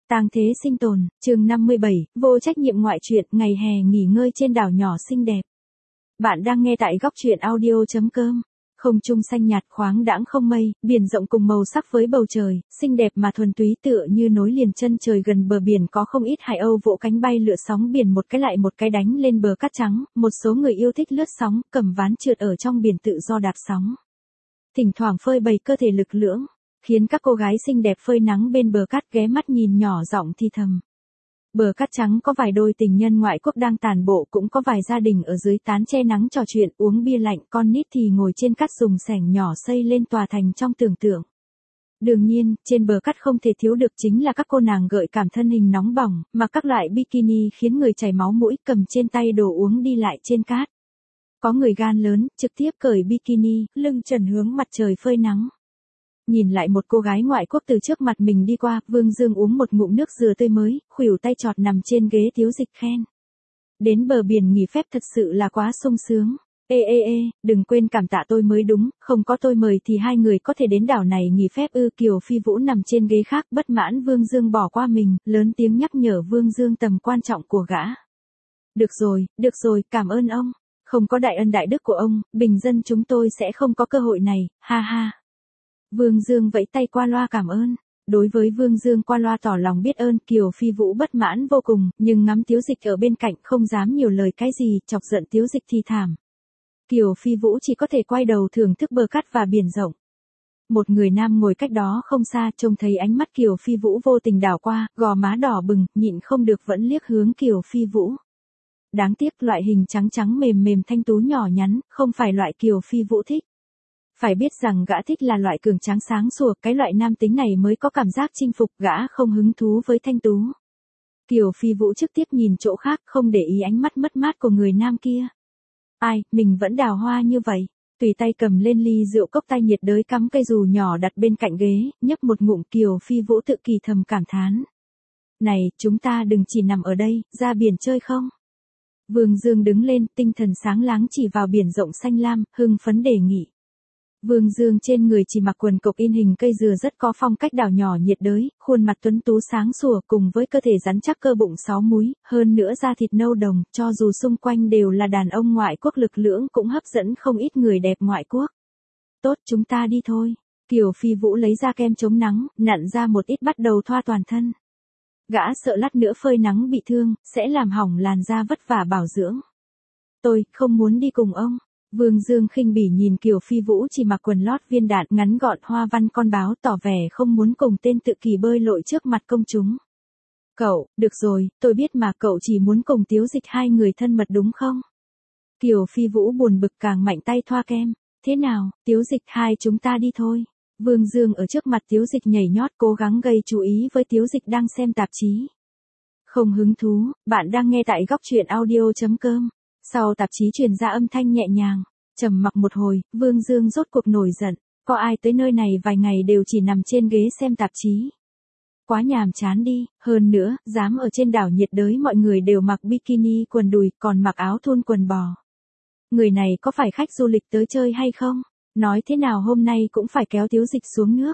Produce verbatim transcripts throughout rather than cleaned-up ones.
Tang thế sinh tồn, chương năm mươi bảy, vô trách nhiệm ngoại truyện, ngày hè nghỉ ngơi trên đảo nhỏ xinh đẹp. Bạn đang nghe tại góc truyện audio chấm com. Không trung xanh nhạt khoáng đãng không mây, biển rộng cùng màu sắc với bầu trời, xinh đẹp mà thuần túy tựa như nối liền chân trời gần bờ biển có không ít hải âu vỗ cánh bay lượn sóng biển một cái lại một cái đánh lên bờ cát trắng, một số người yêu thích lướt sóng, cầm ván trượt ở trong biển tự do đạp sóng. Thỉnh thoảng phơi bày cơ thể lực lưỡng, khiến các cô gái xinh đẹp phơi nắng bên bờ cát ghé mắt nhìn nhỏ giọng thì thầm. Bờ cát trắng có vài đôi tình nhân ngoại quốc đang tàn bộ, cũng có vài gia đình ở dưới tán che nắng trò chuyện uống bia lạnh, con nít thì ngồi trên cát dùng xẻng nhỏ xây lên tòa thành trong tưởng tượng. Đương nhiên, trên bờ cát không thể thiếu được chính là các cô nàng gợi cảm thân hình nóng bỏng, mặc các loại bikini khiến người chảy máu mũi, cầm trên tay đồ uống đi lại trên cát. Có người gan lớn, trực tiếp cởi bikini, lưng trần hướng mặt trời phơi nắng. Nhìn lại một cô gái ngoại quốc từ trước mặt mình đi qua, Vương Dương uống một ngụm nước dừa tươi mới, khuỷu tay chọt nằm trên ghế Tiếu Dịch khen. Đến bờ biển nghỉ phép thật sự là quá sung sướng. Ê ê ê, đừng quên cảm tạ tôi mới đúng, không có tôi mời thì hai người có thể đến đảo này nghỉ phép ư. Kiều Phi Vũ nằm trên ghế khác, bất mãn Vương Dương bỏ qua mình, lớn tiếng nhắc nhở Vương Dương tầm quan trọng của gã. Được rồi, được rồi, cảm ơn ông. Không có đại ân đại đức của ông, bình dân chúng tôi sẽ không có cơ hội này, ha ha. Vương Dương vẫy tay qua loa cảm ơn. Đối với Vương Dương qua loa tỏ lòng biết ơn, Kiều Phi Vũ bất mãn vô cùng, nhưng ngắm Tiếu Dịch ở bên cạnh không dám nhiều lời cái gì, chọc giận Tiếu Dịch thì thảm. Kiều Phi Vũ chỉ có thể quay đầu thưởng thức bờ cát và biển rộng. Một người nam ngồi cách đó không xa, trông thấy ánh mắt Kiều Phi Vũ vô tình đảo qua, gò má đỏ bừng, nhịn không được vẫn liếc hướng Kiều Phi Vũ. Đáng tiếc loại hình trắng trắng mềm mềm thanh tú nhỏ nhắn, không phải loại Kiều Phi Vũ thích. Phải biết rằng gã thích là loại cường tráng sáng sủa, cái loại nam tính này mới có cảm giác chinh phục, gã không hứng thú với thanh tú. Kiều Phi Vũ trực tiếp nhìn chỗ khác, không để ý ánh mắt mất mát của người nam kia. Ai, mình vẫn đào hoa như vậy. Tùy tay cầm lên ly rượu cốc tay nhiệt đới cắm cây dù nhỏ đặt bên cạnh ghế, nhấp một ngụm, Kiều Phi Vũ tự kỳ thầm cảm thán. Này, chúng ta đừng chỉ nằm ở đây, ra biển chơi không? Vương Dương đứng lên, tinh thần sáng láng chỉ vào biển rộng xanh lam, hưng phấn đề nghị. Vương Dương trên người chỉ mặc quần cộc in hình cây dừa rất có phong cách đảo nhỏ nhiệt đới, khuôn mặt tuấn tú sáng sủa cùng với cơ thể rắn chắc cơ bụng sáu múi, hơn nữa da thịt nâu đồng, cho dù xung quanh đều là đàn ông ngoại quốc lực lưỡng cũng hấp dẫn không ít người đẹp ngoại quốc. Tốt, chúng ta đi thôi. Kiều Phi Vũ lấy ra kem chống nắng, nặn ra một ít bắt đầu thoa toàn thân. Gã sợ lát nữa phơi nắng bị thương, sẽ làm hỏng làn da vất vả bảo dưỡng. Tôi không muốn đi cùng ông. Vương Dương khinh bỉ nhìn Kiều Phi Vũ chỉ mặc quần lót viên đạn ngắn gọn hoa văn con báo, tỏ vẻ không muốn cùng tên tự kỷ bơi lội trước mặt công chúng. Cậu, được rồi, tôi biết mà, cậu chỉ muốn cùng Tiếu Dịch hai người thân mật đúng không? Kiều Phi Vũ buồn bực càng mạnh tay thoa kem. Thế nào, Tiếu Dịch hai chúng ta đi thôi. Vương Dương ở trước mặt Tiếu Dịch nhảy nhót cố gắng gây chú ý với Tiếu Dịch đang xem tạp chí. Không hứng thú, bạn đang nghe tại góc truyện audio chấm com. Sau tạp chí truyền ra âm thanh nhẹ nhàng, trầm mặc một hồi, Vương Dương rốt cuộc nổi giận, có ai tới nơi này vài ngày đều chỉ nằm trên ghế xem tạp chí. Quá nhàm chán đi, hơn nữa, dám ở trên đảo nhiệt đới mọi người đều mặc bikini quần đùi, còn mặc áo thun quần bò. Người này có phải khách du lịch tới chơi hay không? Nói thế nào hôm nay cũng phải kéo Tiếu Dịch xuống nước.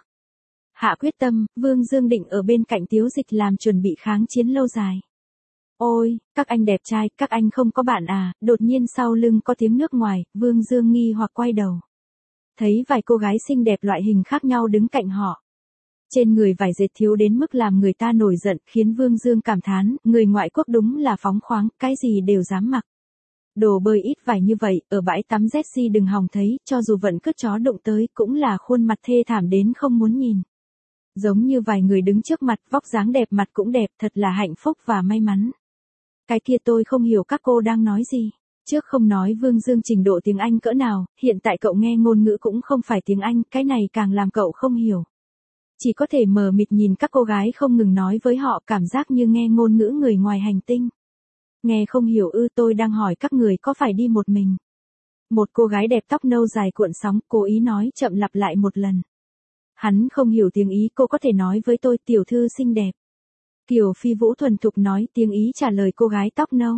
Hạ quyết tâm, Vương Dương định ở bên cạnh Tiếu Dịch làm chuẩn bị kháng chiến lâu dài. Ôi, các anh đẹp trai, các anh không có bạn à? Đột nhiên sau lưng có tiếng nước ngoài, Vương Dương nghi hoặc quay đầu. Thấy vài cô gái xinh đẹp loại hình khác nhau đứng cạnh họ. Trên người vải dệt thiếu đến mức làm người ta nổi giận, khiến Vương Dương cảm thán, người ngoại quốc đúng là phóng khoáng, cái gì đều dám mặc. Đồ bơi ít vải như vậy, ở bãi tắm Jessie đừng hòng thấy, cho dù vận cứt chó đụng tới, cũng là khuôn mặt thê thảm đến không muốn nhìn. Giống như vài người đứng trước mặt, vóc dáng đẹp mặt cũng đẹp, thật là hạnh phúc và may mắn. Cái kia tôi không hiểu các cô đang nói gì. Trước không nói Vương Dương trình độ tiếng Anh cỡ nào, hiện tại cậu nghe ngôn ngữ cũng không phải tiếng Anh, cái này càng làm cậu không hiểu. Chỉ có thể mờ mịt nhìn các cô gái không ngừng nói với họ, cảm giác như nghe ngôn ngữ người ngoài hành tinh. Nghe không hiểu ư? Tôi đang hỏi các người có phải đi một mình. Một cô gái đẹp tóc nâu dài cuộn sóng, cố ý nói chậm lặp lại một lần. Hắn không hiểu tiếng Ý, cô có thể nói với tôi, tiểu thư xinh đẹp. Kiều Phi Vũ thuần thục nói tiếng Ý trả lời cô gái tóc nâu.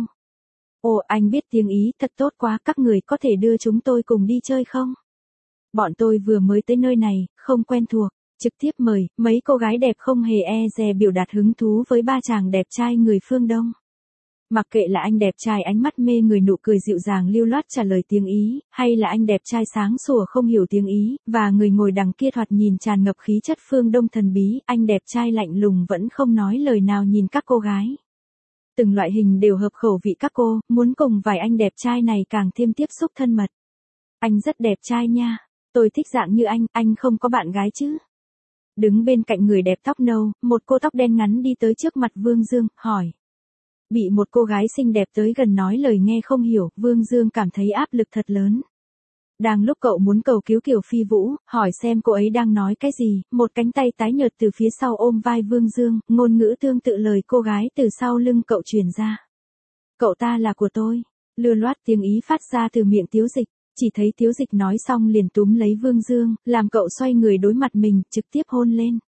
Ồ, anh biết tiếng Ý, thật tốt quá, các người có thể đưa chúng tôi cùng đi chơi không? Bọn tôi vừa mới tới nơi này, không quen thuộc. Trực tiếp mời, mấy cô gái đẹp không hề e dè biểu đạt hứng thú với ba chàng đẹp trai người phương Đông. Mặc kệ là anh đẹp trai ánh mắt mê người nụ cười dịu dàng lưu loát trả lời tiếng Ý, hay là anh đẹp trai sáng sủa không hiểu tiếng Ý, và người ngồi đằng kia thoạt nhìn tràn ngập khí chất phương Đông thần bí, anh đẹp trai lạnh lùng vẫn không nói lời nào nhìn các cô gái. Từng loại hình đều hợp khẩu vị các cô, muốn cùng vài anh đẹp trai này càng thêm tiếp xúc thân mật. Anh rất đẹp trai nha, tôi thích dạng như anh, anh không có bạn gái chứ? Đứng bên cạnh người đẹp tóc nâu, một cô tóc đen ngắn đi tới trước mặt Vương Dương, hỏi. Bị một cô gái xinh đẹp tới gần nói lời nghe không hiểu, Vương Dương cảm thấy áp lực thật lớn. Đang lúc cậu muốn cầu cứu Kiều Phi Vũ, hỏi xem cô ấy đang nói cái gì, một cánh tay tái nhợt từ phía sau ôm vai Vương Dương, ngôn ngữ tương tự lời cô gái từ sau lưng cậu truyền ra. Cậu ta là của tôi, lưa loát tiếng Ý phát ra từ miệng Tiếu Dịch, chỉ thấy Tiếu Dịch nói xong liền túm lấy Vương Dương, làm cậu xoay người đối mặt mình, trực tiếp hôn lên.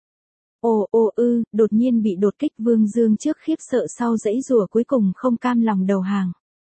Ồ ồ ư, đột nhiên bị đột kích Vương Dương trước khiếp sợ sau dãy rủa cuối cùng không cam lòng đầu hàng.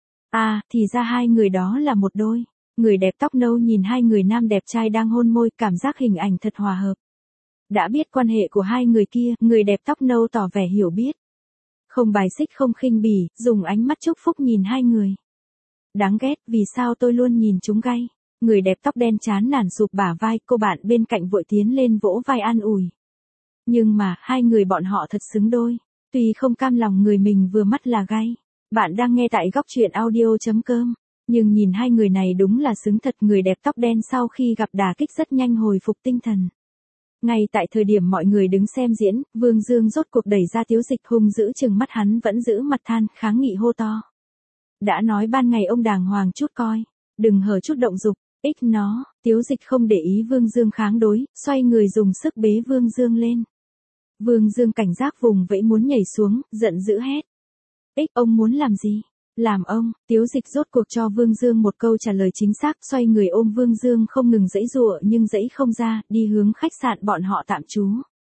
À, thì ra hai người đó là một đôi. Người đẹp tóc nâu nhìn hai người nam đẹp trai đang hôn môi, cảm giác hình ảnh thật hòa hợp. Đã biết quan hệ của hai người kia, người đẹp tóc nâu tỏ vẻ hiểu biết. Không bài xích không khinh bỉ, dùng ánh mắt chúc phúc nhìn hai người. Đáng ghét, vì sao tôi luôn nhìn chúng gay. Người đẹp tóc đen chán nản sụp bả vai, cô bạn bên cạnh vội tiến lên vỗ vai an ủi. Nhưng mà, hai người bọn họ thật xứng đôi. Tuy không cam lòng người mình vừa mắt là gay. Bạn đang nghe tại góc truyện audio chấm com. Nhưng nhìn hai người này đúng là xứng thật. Người đẹp tóc đen sau khi gặp đả kích rất nhanh hồi phục tinh thần. Ngay tại thời điểm mọi người đứng xem diễn, Vương Dương rốt cuộc đẩy ra Tiếu Dịch hung dữ chừng mắt, hắn vẫn giữ mặt than, kháng nghị hô to. Đã nói ban ngày ông đàng hoàng chút coi. Đừng hở chút động dục, ích nó. Tiếu Dịch không để ý Vương Dương kháng đối, xoay người dùng sức bế Vương Dương lên. Vương Dương cảnh giác vùng vẫy muốn nhảy xuống, giận dữ hét. Ích, ông muốn làm gì? Làm ông. Tiếu Dịch rốt cuộc cho Vương Dương một câu trả lời chính xác, xoay người ôm Vương Dương không ngừng giãy giụa nhưng giãy không ra, đi hướng khách sạn bọn họ tạm trú.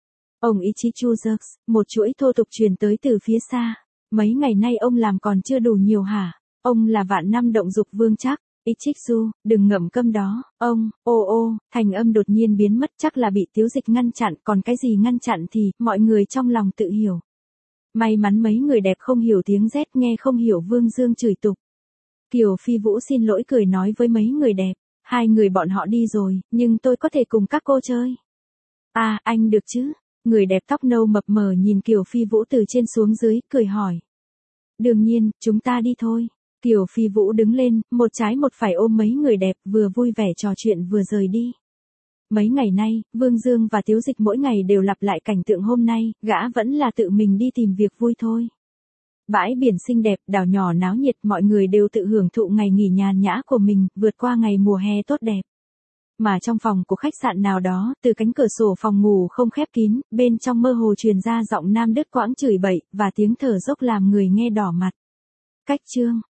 Ông Ichichu Jerks, một chuỗi thô tục truyền tới từ phía xa. Mấy ngày nay ông làm còn chưa đủ nhiều hả? Ông là vạn năm động dục vương chắc. Ichizu, đừng ngậm câm đó, ông, ô ô, thành âm đột nhiên biến mất, chắc là bị Tiếu Dịch ngăn chặn, còn cái gì ngăn chặn thì, mọi người trong lòng tự hiểu. May mắn mấy người đẹp không hiểu tiếng Z, nghe không hiểu Vương Dương chửi tục. Kiều Phi Vũ xin lỗi cười nói với mấy người đẹp, hai người bọn họ đi rồi, nhưng tôi có thể cùng các cô chơi. À, anh được chứ? Người đẹp tóc nâu mập mờ nhìn Kiều Phi Vũ từ trên xuống dưới, cười hỏi. Đương nhiên, chúng ta đi thôi. Kiều Phi Vũ đứng lên, một trái một phải ôm mấy người đẹp, vừa vui vẻ trò chuyện vừa rời đi. Mấy ngày nay, Vương Dương và Tiếu Dịch mỗi ngày đều lặp lại cảnh tượng hôm nay, gã vẫn là tự mình đi tìm việc vui thôi. Bãi biển xinh đẹp, đảo nhỏ náo nhiệt, mọi người đều tự hưởng thụ ngày nghỉ nhàn nhã của mình, vượt qua ngày mùa hè tốt đẹp. Mà trong phòng của khách sạn nào đó, từ cánh cửa sổ phòng ngủ không khép kín, bên trong mơ hồ truyền ra giọng nam đứt quãng chửi bậy, và tiếng thở dốc làm người nghe đỏ mặt. Cách chương